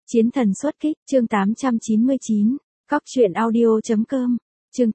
Chiến thần xuất kích, chương 899, cóc truyện audio.com, chương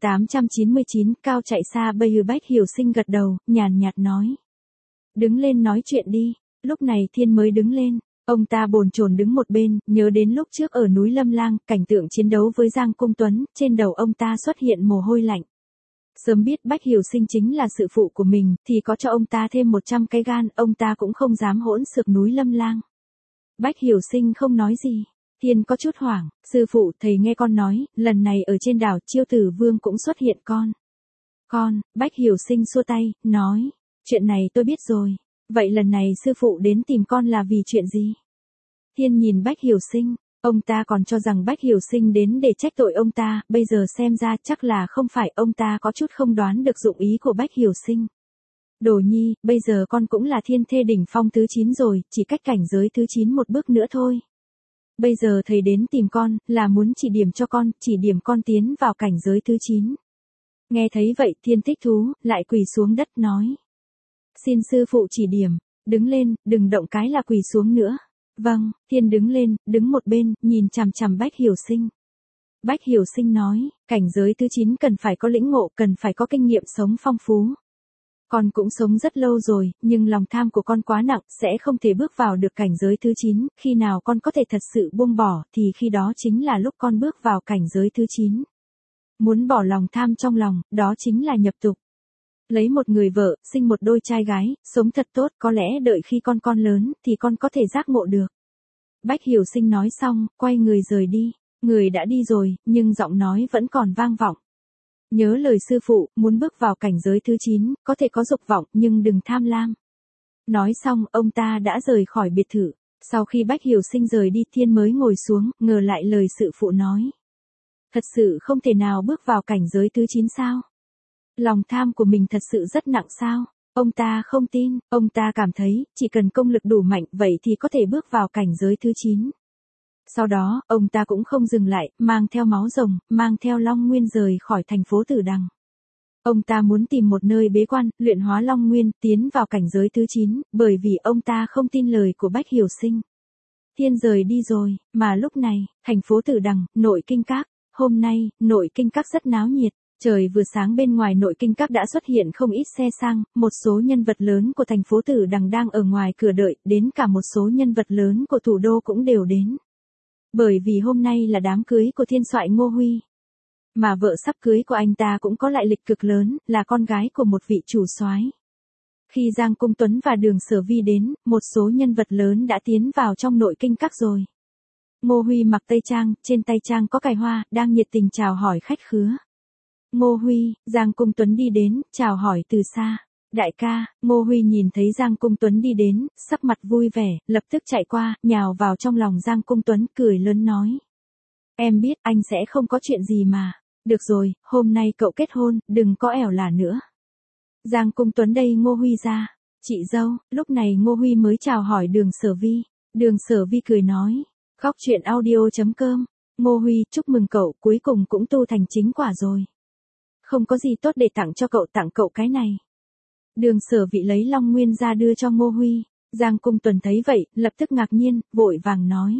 899, cao chạy xa bây Bách Hiểu Sinh gật đầu, nhàn nhạt nói. Đứng lên nói chuyện đi, lúc này Thiên mới đứng lên, ông ta bồn chồn đứng một bên, nhớ đến lúc trước ở núi Lâm Lang, cảnh tượng chiến đấu với Giang Cung Tuấn, trên đầu ông ta xuất hiện mồ hôi lạnh. Sớm biết Bách Hiểu Sinh chính là sự phụ của mình, thì có cho ông ta thêm 100 cái gan, ông ta cũng không dám hỗn xược núi Lâm Lang. Bách Hiểu Sinh không nói gì. Thiên có chút hoảng, sư phụ thầy nghe con nói, lần này ở trên đảo Chiêu Tử Vương cũng xuất hiện con. Con, Bách Hiểu Sinh xua tay, nói, chuyện này tôi biết rồi, vậy lần này sư phụ đến tìm con là vì chuyện gì? Thiên nhìn Bách Hiểu Sinh, ông ta còn cho rằng Bách Hiểu Sinh đến để trách tội ông ta, bây giờ xem ra chắc là không phải, ông ta có chút không đoán được dụng ý của Bách Hiểu Sinh. Đồ nhi, bây giờ con cũng là thiên thê đỉnh phong thứ 9 rồi, chỉ cách cảnh giới thứ 9 một bước nữa thôi. Bây giờ thầy đến tìm con, là muốn chỉ điểm cho con, chỉ điểm con tiến vào cảnh giới thứ 9. Nghe thấy vậy Thiên thích thú, lại quỳ xuống đất nói. Xin sư phụ chỉ điểm, đứng lên, đừng động cái là quỳ xuống nữa. Vâng, Thiên đứng lên, đứng một bên, nhìn chằm chằm Bách Hiểu Sinh. Bách Hiểu Sinh nói, cảnh giới thứ 9 cần phải có lĩnh ngộ, cần phải có kinh nghiệm sống phong phú. Con cũng sống rất lâu rồi, nhưng lòng tham của con quá nặng, sẽ không thể bước vào được cảnh giới thứ 9, khi nào con có thể thật sự buông bỏ, thì khi đó chính là lúc con bước vào cảnh giới thứ 9. Muốn bỏ lòng tham trong lòng, đó chính là nhập tục. Lấy một người vợ, sinh một đôi trai gái, sống thật tốt, có lẽ đợi khi con lớn, thì con có thể giác ngộ được. Bách Hiểu Sinh nói xong, quay người rời đi, người đã đi rồi, nhưng giọng nói vẫn còn vang vọng. Nhớ lời sư phụ, muốn bước vào cảnh giới thứ 9, có thể có dục vọng, nhưng đừng tham lam. Nói xong, ông ta đã rời khỏi biệt thự. Sau khi Bách Hiểu Sinh rời đi, Thiên mới ngồi xuống, ngờ lại lời sư phụ nói. Thật sự không thể nào bước vào cảnh giới thứ 9 sao? Lòng tham của mình thật sự rất nặng sao? Ông ta không tin, ông ta cảm thấy, chỉ cần công lực đủ mạnh, vậy thì có thể bước vào cảnh giới thứ 9. Sau đó, ông ta cũng không dừng lại, mang theo máu rồng, mang theo Long Nguyên rời khỏi thành phố Tử Đằng. Ông ta muốn tìm một nơi bế quan, luyện hóa Long Nguyên, tiến vào cảnh giới thứ 9, bởi vì ông ta không tin lời của Bách Hiểu Sinh. Thiên rời đi rồi, mà lúc này, thành phố Tử Đằng, nội kinh các, hôm nay, nội kinh các rất náo nhiệt. Trời vừa sáng bên ngoài nội kinh các đã xuất hiện không ít xe sang, một số nhân vật lớn của thành phố Tử Đằng đang ở ngoài cửa đợi, đến cả một số nhân vật lớn của thủ đô cũng đều đến. Bởi vì hôm nay là đám cưới của thiên soại Ngô Huy. Mà vợ sắp cưới của anh ta cũng có lại lịch cực lớn, là con gái của một vị chủ soái. Khi Giang Cung Tuấn và Đường Sở Vi đến, một số nhân vật lớn đã tiến vào trong nội kinh các rồi. Ngô Huy mặc tây trang, trên tay trang có cài hoa, đang nhiệt tình chào hỏi khách khứa. Ngô Huy, Giang Cung Tuấn đi đến, chào hỏi từ xa. Đại ca, Ngô Huy nhìn thấy Giang Cung Tuấn đi đến, sắc mặt vui vẻ, lập tức chạy qua, nhào vào trong lòng Giang Cung Tuấn, cười lớn nói. Em biết anh sẽ không có chuyện gì mà. Được rồi, hôm nay cậu kết hôn, đừng có ẻo lả nữa. Giang Cung Tuấn đây Ngô Huy ra. Chị dâu, lúc này Ngô Huy mới chào hỏi Đường Sở Vi. Đường Sở Vi cười nói. Cóc truyện audio.com. Ngô Huy, chúc mừng cậu, cuối cùng cũng tu thành chính quả rồi. Không có gì tốt để tặng cho cậu, tặng cậu cái này. Đường Sở Vi lấy Long Nguyên ra đưa cho Ngô Huy. Giang Cung Tuấn thấy vậy, lập tức ngạc nhiên, vội vàng nói.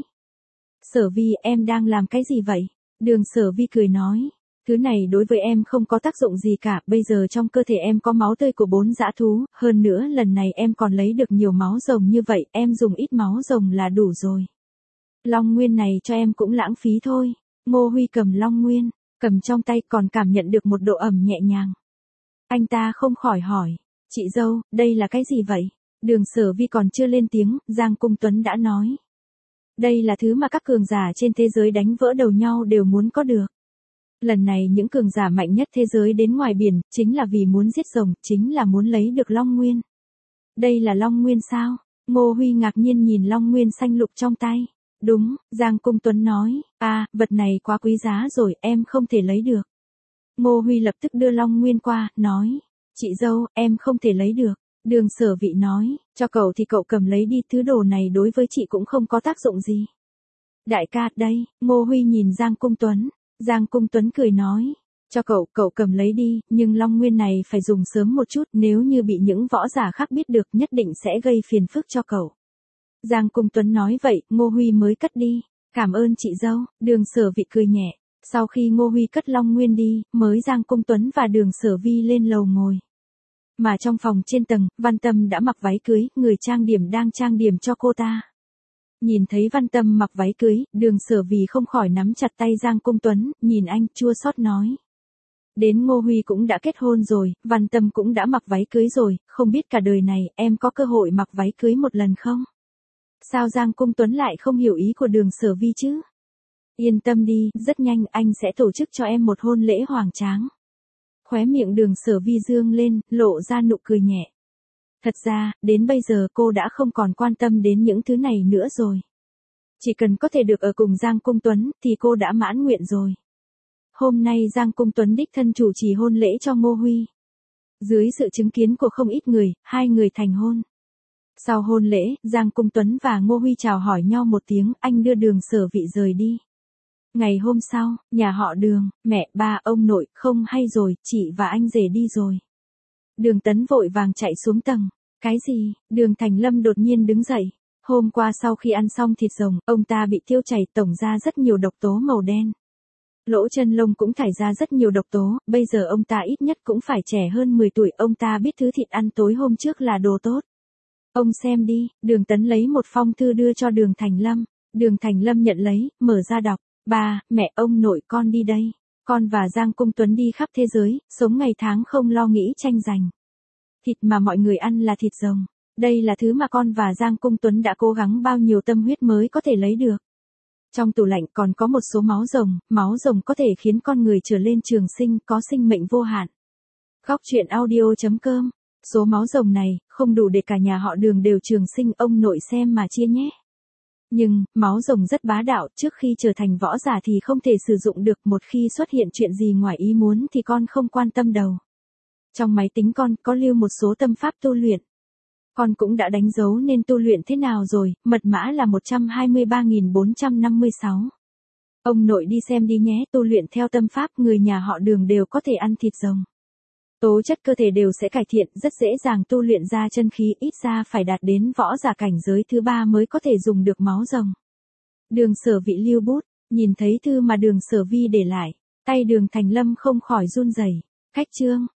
Sở Vi, em đang làm cái gì vậy? Đường Sở Vi cười nói. Thứ này đối với em không có tác dụng gì cả, bây giờ trong cơ thể em có máu tươi của 4 dã thú, hơn nữa lần này em còn lấy được nhiều máu rồng như vậy, em dùng ít máu rồng là đủ rồi. Long Nguyên này cho em cũng lãng phí thôi. Ngô Huy cầm Long Nguyên, cầm trong tay còn cảm nhận được một độ ẩm nhẹ nhàng. Anh ta không khỏi hỏi, chị dâu, đây là cái gì vậy? Đường Sở Vi còn chưa lên tiếng, Giang Cung Tuấn đã nói. Đây là thứ mà các cường giả trên thế giới đánh vỡ đầu nhau đều muốn có được. Lần này những cường giả mạnh nhất thế giới đến ngoài biển, chính là vì muốn giết rồng, chính là muốn lấy được Long Nguyên. Đây là Long Nguyên sao? Ngô Huy ngạc nhiên nhìn Long Nguyên xanh lục trong tay. Đúng, Giang Cung Tuấn nói, vật này quá quý giá rồi, em không thể lấy được. Ngô Huy lập tức đưa Long Nguyên qua, nói, chị dâu, em không thể lấy được. Đường Sở Vi nói, cho cậu thì cậu cầm lấy đi, thứ đồ này đối với chị cũng không có tác dụng gì. Đại ca, đây, Ngô Huy nhìn Giang Cung Tuấn. Giang Cung Tuấn cười nói, cho cậu, cậu cầm lấy đi, nhưng Long Nguyên này phải dùng sớm một chút, nếu như bị những võ giả khác biết được nhất định sẽ gây phiền phức cho cậu. Giang Cung Tuấn nói vậy, Ngô Huy mới cất đi. Cảm ơn chị dâu, Đường Sở Vi cười nhẹ. Sau khi Ngô Huy cất Long Nguyên đi, mới Giang Cung Tuấn và Đường Sở Vi lên lầu ngồi. Mà trong phòng trên tầng, Văn Tâm đã mặc váy cưới, người trang điểm đang trang điểm cho cô ta. Nhìn thấy Văn Tâm mặc váy cưới, Đường Sở Vi không khỏi nắm chặt tay Giang Cung Tuấn, nhìn anh chua xót nói. Đến Ngô Huy cũng đã kết hôn rồi, Văn Tâm cũng đã mặc váy cưới rồi, không biết cả đời này em có cơ hội mặc váy cưới một lần không? Sao Giang Cung Tuấn lại không hiểu ý của Đường Sở Vi chứ? Yên tâm đi, rất nhanh anh sẽ tổ chức cho em một hôn lễ hoành tráng. Khóe miệng Đường Sở Vi dương lên, lộ ra nụ cười nhẹ. Thật ra, đến bây giờ cô đã không còn quan tâm đến những thứ này nữa rồi. Chỉ cần có thể được ở cùng Giang Cung Tuấn, thì cô đã mãn nguyện rồi. Hôm nay Giang Cung Tuấn đích thân chủ trì hôn lễ cho Ngô Huy. Dưới sự chứng kiến của không ít người, hai người thành hôn. Sau hôn lễ, Giang Cung Tuấn và Ngô Huy chào hỏi nhau một tiếng, anh đưa Đường Sở Vi rời đi. Ngày hôm sau, nhà họ Đường, mẹ, ba, ông nội, không hay rồi, chị và anh rể đi rồi. Đường Tấn vội vàng chạy xuống tầng. Cái gì? Đường Thành Lâm đột nhiên đứng dậy. Hôm qua sau khi ăn xong thịt rồng, ông ta bị tiêu chảy tổng ra rất nhiều độc tố màu đen. Lỗ chân lông cũng thải ra rất nhiều độc tố, bây giờ ông ta ít nhất cũng phải trẻ hơn 10 tuổi, ông ta biết thứ thịt ăn tối hôm trước là đồ tốt. Ông xem đi, Đường Tấn lấy một phong thư đưa cho Đường Thành Lâm. Đường Thành Lâm nhận lấy, mở ra đọc. Ba, mẹ, ông nội, con đi đây. Con và Giang Cung Tuấn đi khắp thế giới, sống ngày tháng không lo nghĩ tranh giành. Thịt mà mọi người ăn là thịt rồng. Đây là thứ mà con và Giang Cung Tuấn đã cố gắng bao nhiêu tâm huyết mới có thể lấy được. Trong tủ lạnh còn có một số máu rồng có thể khiến con người trở lên trường sinh, có sinh mệnh vô hạn. Góc truyện audio.com. Số máu rồng này, không đủ để cả nhà họ Đường đều trường sinh, ông nội xem mà chia nhé. Nhưng, máu rồng rất bá đạo, trước khi trở thành võ giả thì không thể sử dụng được, một khi xuất hiện chuyện gì ngoài ý muốn thì con không quan tâm đâu. Trong máy tính con có lưu một số tâm pháp tu luyện. Con cũng đã đánh dấu nên tu luyện thế nào rồi, mật mã là 123.456. Ông nội đi xem đi nhé, tu luyện theo tâm pháp, người nhà họ Đường đều có thể ăn thịt rồng. Tố chất cơ thể đều sẽ cải thiện, rất dễ dàng tu luyện ra chân khí, ít ra phải đạt đến võ giả cảnh giới thứ 3 mới có thể dùng được máu rồng. Đường Sở Vi lưu bút, nhìn thấy thư mà Đường Sở Vi để lại, tay Đường Thành Lâm không khỏi run rẩy. Khách chương.